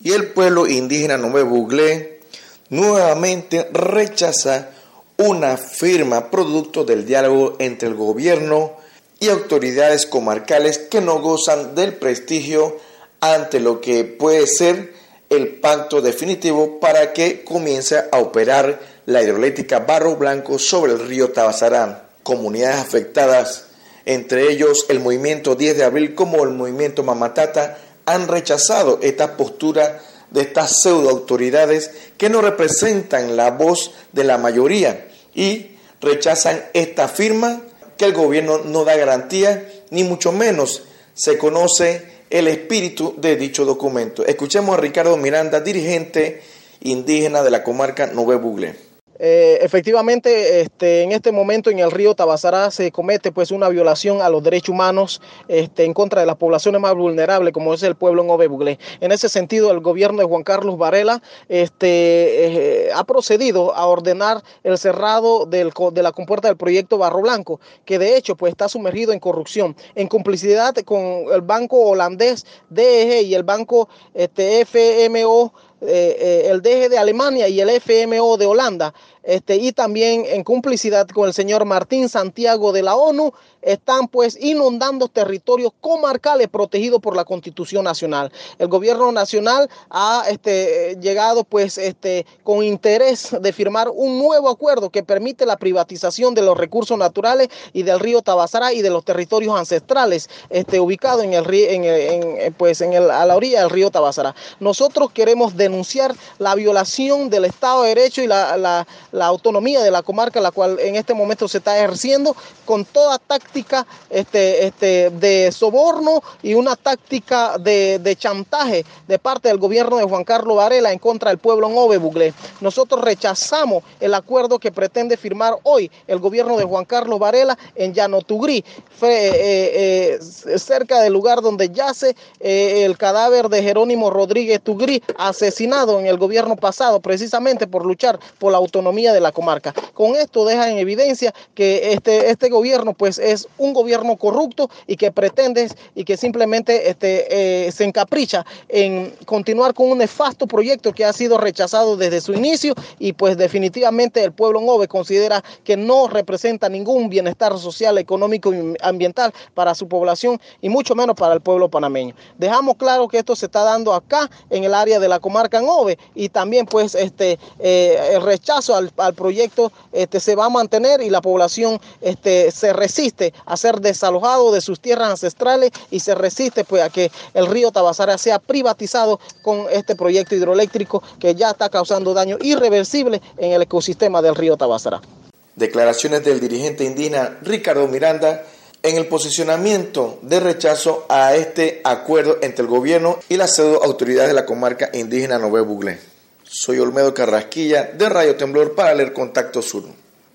y el pueblo indígena Nové Buglé nuevamente rechaza una firma producto del diálogo entre el gobierno y autoridades comarcales que no gozan del prestigio ante lo que puede ser el pacto definitivo para que comience a operar la hidroeléctrica Barro Blanco sobre el río Tabasará. Comunidades afectadas, entre ellos el movimiento 10 de abril como el movimiento Mamatata, han rechazado esta postura de estas pseudo autoridades que no representan la voz de la mayoría y rechazan esta firma que el gobierno no da garantía, ni mucho menos se conoce el espíritu de dicho documento. Escuchemos a Ricardo Miranda, dirigente indígena de la comarca Nové Buglé. Efectivamente, en este momento en el río Tabasará se comete pues una violación a los derechos humanos en contra de las poblaciones más vulnerables, como es el pueblo Nové Buglé. En ese sentido, el gobierno de Juan Carlos Varela ha procedido a ordenar el cerrado de la compuerta del proyecto Barro Blanco, que de hecho pues está sumergido en corrupción, en complicidad con el banco holandés DEG y el banco FMO, el DG de Alemania y el FMO de Holanda, y también en complicidad con el señor Martín Santiago de la ONU, están pues inundando territorios comarcales protegidos por la Constitución Nacional. El gobierno nacional ha llegado pues con interés de firmar un nuevo acuerdo que permite la privatización de los recursos naturales y del río Tabasará y de los territorios ancestrales ubicados a la orilla del río Tabasará. Nosotros queremos denunciar la violación del Estado de Derecho y la autonomía de la comarca, la cual en este momento se está ejerciendo con toda táctica de soborno y una táctica de chantaje de parte del gobierno de Juan Carlos Varela en contra del pueblo Nové Buglé. Nosotros rechazamos el acuerdo que pretende firmar hoy el gobierno de Juan Carlos Varela en Llanotugrí, cerca del lugar donde yace el cadáver de Jerónimo Rodríguez Tugrí, asesinado en el gobierno pasado precisamente por luchar por la autonomía de la comarca. Con esto deja en evidencia que este gobierno pues es un gobierno corrupto y que pretende y que simplemente se encapricha en continuar con un nefasto proyecto que ha sido rechazado desde su inicio, y pues definitivamente el pueblo Nové considera que no representa ningún bienestar social, económico y ambiental para su población y mucho menos para el pueblo panameño. Dejamos claro que esto se está dando acá en el área de la comarca Nové, y también pues el rechazo al proyecto se va a mantener, y la población se resiste a ser desalojado de sus tierras ancestrales y se resiste pues a que el río Tabasará sea privatizado con este proyecto hidroeléctrico que ya está causando daño irreversible en el ecosistema del río Tabasará. Declaraciones del dirigente indígena Ricardo Miranda en el posicionamiento de rechazo a este acuerdo entre el gobierno y las pseudo autoridades de la comarca indígena Nové Buglé. Soy Olmedo Carrasquilla de Radio Temblor para Leer Contacto Sur.